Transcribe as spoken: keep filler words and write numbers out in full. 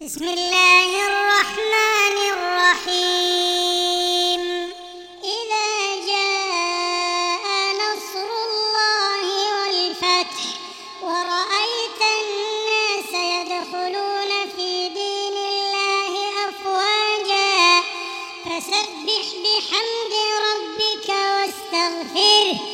بسم الله الرحمن الرحيم. إذا جاء نصر الله والفتح ورأيت الناس يدخلون في دين الله أفواجا فسبح بحمد ربك واستغفره